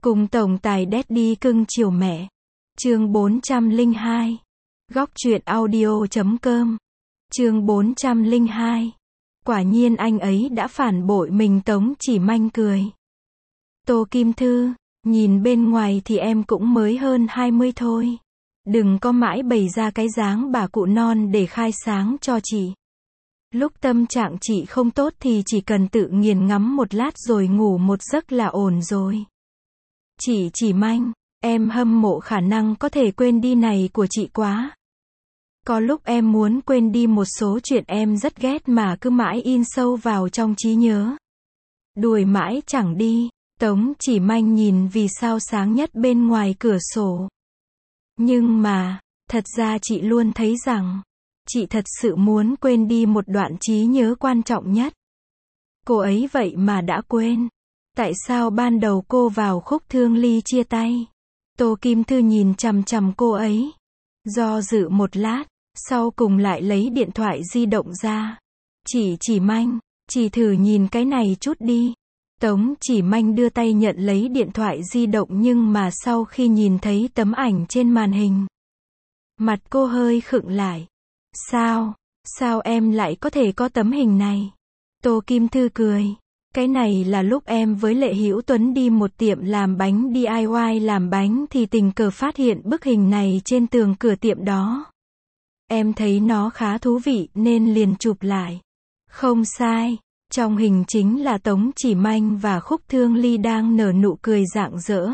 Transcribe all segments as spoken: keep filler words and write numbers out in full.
Cùng tổng tài Daddy cưng chiều mẹ. Chương bốn trăm lẻ hai. Góc truyện audio chấm com. Chương bốn trăm lẻ hai. Quả nhiên anh ấy đã phản bội mình. Tống Chỉ Manh cười. Tô Kim Thư, nhìn bên ngoài thì em cũng mới hơn hai mươi thôi. Đừng có mãi bày ra cái dáng bà cụ non để khai sáng cho chị. Lúc tâm trạng chị không tốt thì chỉ cần tự nghiền ngẫm một lát rồi ngủ một giấc là ổn rồi. Chị Chỉ Manh, em hâm mộ khả năng có thể quên đi này của chị quá. Có lúc em muốn quên đi một số chuyện em rất ghét mà cứ mãi in sâu vào trong trí nhớ. Đuổi mãi chẳng đi. Tống Chỉ Manh nhìn vì sao sáng nhất bên ngoài cửa sổ. Nhưng mà, thật ra chị luôn thấy rằng, chị thật sự muốn quên đi một đoạn trí nhớ quan trọng nhất. Cô ấy vậy mà đã quên. Tại sao ban đầu cô vào khúc Thương Ly chia tay? Tô Kim Thư nhìn chằm chằm cô ấy. Do dự một lát, sau cùng lại lấy điện thoại di động ra. Chị Chỉ Manh, chị thử nhìn cái này chút đi. Tống Chỉ Manh đưa tay nhận lấy điện thoại di động nhưng mà sau khi nhìn thấy tấm ảnh trên màn hình, mặt cô hơi khựng lại. Sao? Sao em lại có thể có tấm hình này? Tô Kim Thư cười. Cái này là lúc em với Lệ Hữu Tuấn đi một tiệm làm bánh đê i i làm bánh thì tình cờ phát hiện bức hình này trên tường cửa tiệm đó. Em thấy nó khá thú vị nên liền chụp lại. Không sai. Trong hình chính là Tống Chỉ Manh và Khúc Thương Ly đang nở nụ cười rạng rỡ.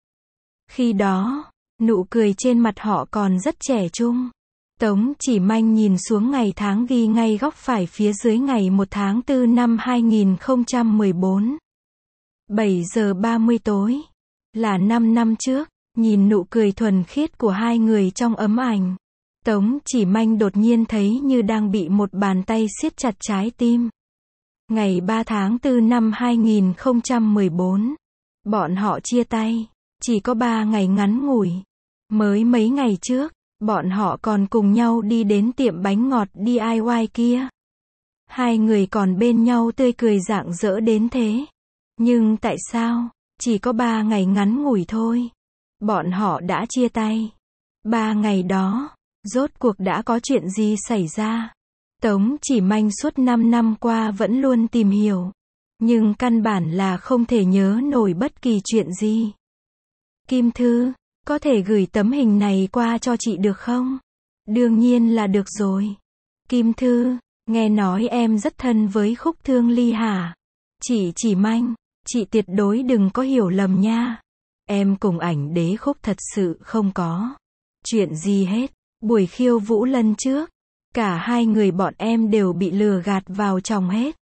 Khi đó, nụ cười trên mặt họ còn rất trẻ trung. Tống Chỉ Manh nhìn xuống ngày tháng ghi ngay góc phải phía dưới ngày một tháng tư năm hai nghìn không trăm mười bốn. bảy giờ ba mươi tối. Là năm năm trước, nhìn nụ cười thuần khiết của hai người trong ấm ảnh. Tống Chỉ Manh đột nhiên thấy như đang bị một bàn tay siết chặt trái tim. Ngày ba tháng tư năm hai nghìn không trăm mười bốn, bọn họ chia tay, chỉ có ba ngày ngắn ngủi. Mới mấy ngày trước, bọn họ còn cùng nhau đi đến tiệm bánh ngọt đê i i kia. Hai người còn bên nhau tươi cười rạng rỡ đến thế. Nhưng tại sao, chỉ có ba ngày ngắn ngủi thôi, bọn họ đã chia tay. Ba ngày đó, rốt cuộc đã có chuyện gì xảy ra? Tống Chỉ Manh suốt năm năm qua vẫn luôn tìm hiểu, nhưng căn bản là không thể nhớ nổi bất kỳ chuyện gì. Kim Thư, có thể gửi tấm hình này qua cho chị được không? Đương nhiên là được rồi. Kim Thư, nghe nói em rất thân với Khúc Thương Ly hả? Chị Chỉ Manh, chị tuyệt đối đừng có hiểu lầm nha. Em cùng ảnh đế Khúc thật sự không có chuyện gì hết. Buổi khiêu vũ lần trước, cả hai người bọn em đều bị lừa gạt vào trong hết.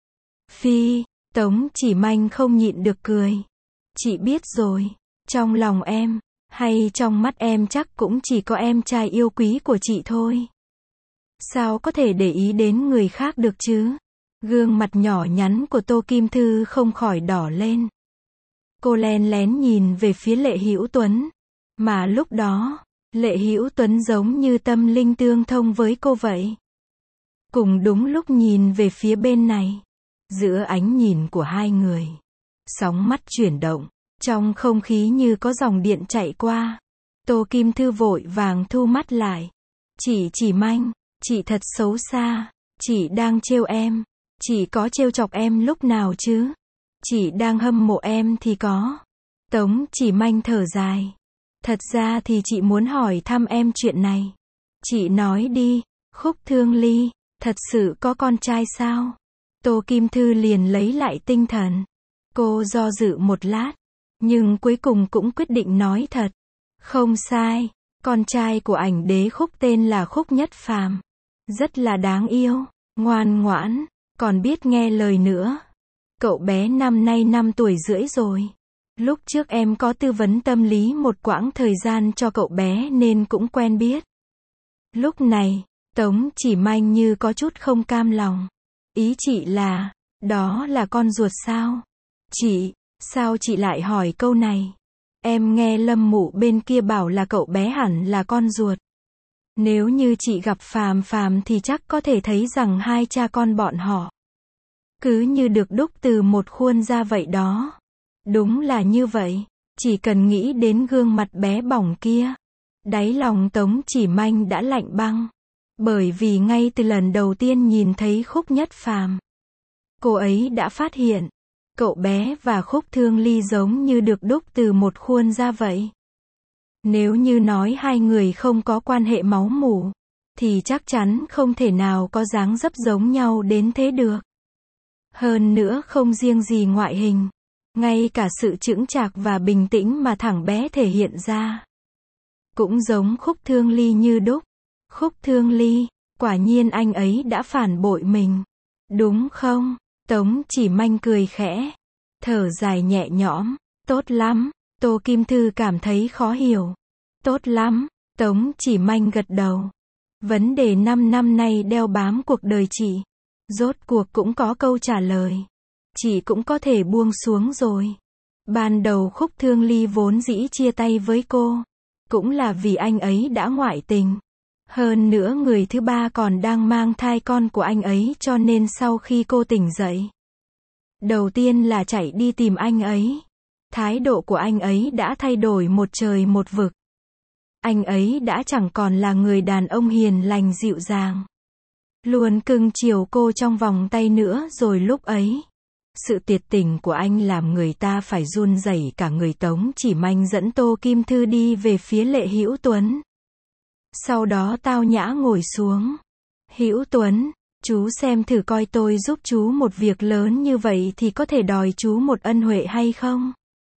Phi, Tống Chỉ Manh không nhịn được cười. Chị biết rồi, trong lòng em, hay trong mắt em chắc cũng chỉ có em trai yêu quý của chị thôi. Sao có thể để ý đến người khác được chứ? Gương mặt nhỏ nhắn của Tô Kim Thư không khỏi đỏ lên. Cô len lén nhìn về phía Lệ Hữu Tuấn. Mà lúc đó, Lệ Hữu Tuấn giống như tâm linh tương thông với cô vậy. Cùng đúng lúc nhìn về phía bên này. Giữa ánh nhìn của hai người, sóng mắt chuyển động, trong không khí như có dòng điện chạy qua. Tô Kim Thư vội vàng thu mắt lại. Chị Chỉ Manh, chị thật xấu xa. Chị đang trêu em. Chị có trêu chọc em lúc nào chứ? Chị đang hâm mộ em thì có. Tống Chỉ Manh thở dài. Thật ra thì chị muốn hỏi thăm em chuyện này. Chị nói đi, Khúc Thương Ly, thật sự có con trai sao? Tô Kim Thư liền lấy lại tinh thần. Cô do dự một lát, nhưng cuối cùng cũng quyết định nói thật. Không sai, con trai của ảnh đế Khúc tên là Khúc Nhất Phàm. Rất là đáng yêu, ngoan ngoãn, còn biết nghe lời nữa. Cậu bé năm nay năm tuổi rưỡi rồi. Lúc trước em có tư vấn tâm lý một quãng thời gian cho cậu bé nên cũng quen biết. Lúc này, Tống Chỉ Manh như có chút không cam lòng. Ý chị là, đó là con ruột sao? Chị, sao chị lại hỏi câu này? Em nghe Lâm Mụ bên kia bảo là cậu bé hẳn là con ruột. Nếu như chị gặp Phàm Phàm thì chắc có thể thấy rằng hai cha con bọn họ cứ như được đúc từ một khuôn ra vậy đó. Đúng là như vậy. Chỉ cần nghĩ đến gương mặt bé bỏng kia, đáy lòng Tống Chỉ Manh đã lạnh băng. Bởi vì ngay từ lần đầu tiên nhìn thấy Khúc Nhất Phàm, cô ấy đã phát hiện, cậu bé và Khúc Thương Ly giống như được đúc từ một khuôn ra vậy. Nếu như nói hai người không có quan hệ máu mủ, thì chắc chắn không thể nào có dáng dấp giống nhau đến thế được. Hơn nữa không riêng gì ngoại hình, ngay cả sự chững chạc và bình tĩnh mà thằng bé thể hiện ra, cũng giống Khúc Thương Ly như đúc. Khúc Thương Ly, quả nhiên anh ấy đã phản bội mình, đúng không? Tống Chỉ Manh cười khẽ, thở dài nhẹ nhõm, tốt lắm. Tô Kim Thư cảm thấy khó hiểu. Tốt lắm, Tống Chỉ Manh gật đầu. Vấn đề năm năm nay đeo bám cuộc đời chị, rốt cuộc cũng có câu trả lời. Chị cũng có thể buông xuống rồi. Ban đầu Khúc Thương Ly vốn dĩ chia tay với cô, cũng là vì anh ấy đã ngoại tình. Hơn nữa người thứ ba còn đang mang thai con của anh ấy, cho nên sau khi cô tỉnh dậy, đầu tiên là chạy đi tìm anh ấy. Thái độ của anh ấy đã thay đổi một trời một vực. Anh ấy đã chẳng còn là người đàn ông hiền lành dịu dàng, luôn cưng chiều cô trong vòng tay nữa rồi. Lúc ấy, sự tuyệt tình của anh làm người ta phải run rẩy cả người. Tống Chỉ Manh dẫn Tô Kim Thư đi về phía Lệ Hữu Tuấn. Sau đó tao nhã ngồi xuống. Hữu Tuấn, chú xem thử coi tôi giúp chú một việc lớn như vậy thì có thể đòi chú một ân huệ hay không?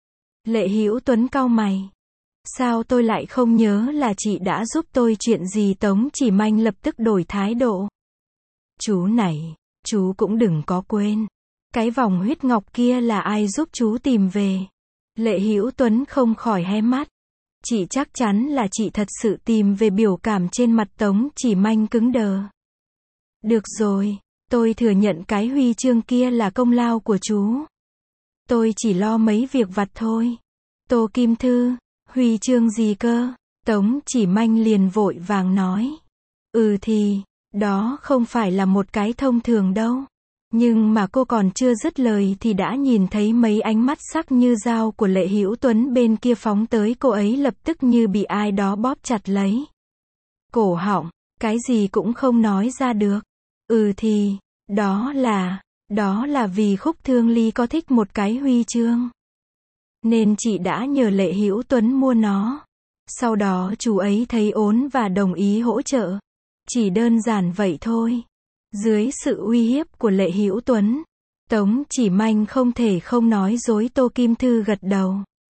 Lệ Hữu Tuấn cau mày. Sao tôi lại không nhớ là chị đã giúp tôi chuyện gì? Tống Chỉ Manh lập tức đổi thái độ. Chú này, chú cũng đừng có quên. Cái vòng huyết ngọc kia là ai giúp chú tìm về? Lệ Hữu Tuấn không khỏi hé mắt. Chị chắc chắn là chị thật sự tìm về. Biểu cảm trên mặt Tống Chỉ Manh cứng đờ. Được rồi, tôi thừa nhận cái huy chương kia là công lao của chú. Tôi chỉ lo mấy việc vặt thôi. Tô Kim Thư, huy chương gì cơ? Tống Chỉ Manh liền vội vàng nói. Ừ thì, đó không phải là một cái thông thường đâu. Nhưng mà cô còn chưa dứt lời thì đã nhìn thấy mấy ánh mắt sắc như dao của Lệ Hữu Tuấn bên kia phóng tới. Cô ấy lập tức như bị ai đó bóp chặt lấy cổ họng, cái gì cũng không nói ra được. Ừ thì, đó là, đó là vì Khúc Thương Ly có thích một cái huy chương, nên chị đã nhờ Lệ Hữu Tuấn mua nó. Sau đó chú ấy thấy ổn và đồng ý hỗ trợ. Chỉ đơn giản vậy thôi. Dưới sự uy hiếp của Lệ Hữu Tuấn, Tống Chỉ Manh không thể không nói dối. Tô Kim Thư gật đầu.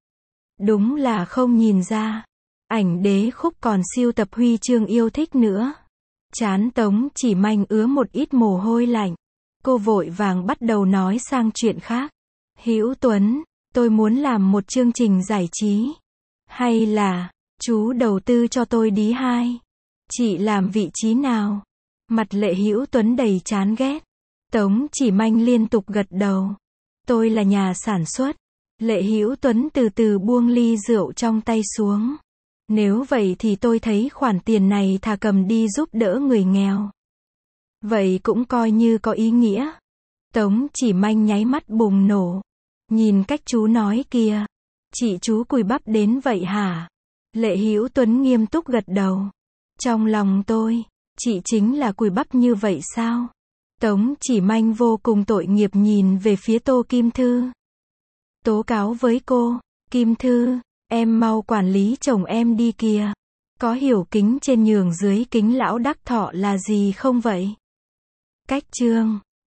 Đúng là không nhìn ra. Ảnh Đế Khúc còn sưu tập huy chương yêu thích nữa. Trán Tống Chỉ Manh ứa một ít mồ hôi lạnh. Cô vội vàng bắt đầu nói sang chuyện khác. Hữu Tuấn, tôi muốn làm một chương trình giải trí. Hay là, chú đầu tư cho tôi đi hai. Chị làm vị trí nào? Mặt Lệ Hữu Tuấn đầy chán ghét. Tống Chỉ Manh liên tục gật đầu. Tôi là nhà sản xuất. Lệ Hữu Tuấn từ từ buông ly rượu trong tay xuống. Nếu vậy thì tôi thấy khoản tiền này thà cầm đi giúp đỡ người nghèo. Vậy cũng coi như có ý nghĩa. Tống Chỉ Manh nháy mắt bùng nổ. Nhìn cách chú nói kìa. Chị chú cùi bắp đến vậy hả? Lệ Hữu Tuấn nghiêm túc gật đầu. Trong lòng tôi, chị chính là cùi bắp như vậy sao? Tống Chỉ Manh vô cùng tội nghiệp nhìn về phía Tô Kim Thư. Tố cáo với cô, Kim Thư, em mau quản lý chồng em đi kìa. Có hiểu kính trên nhường dưới kính lão đắc thọ là gì không vậy? Cách chương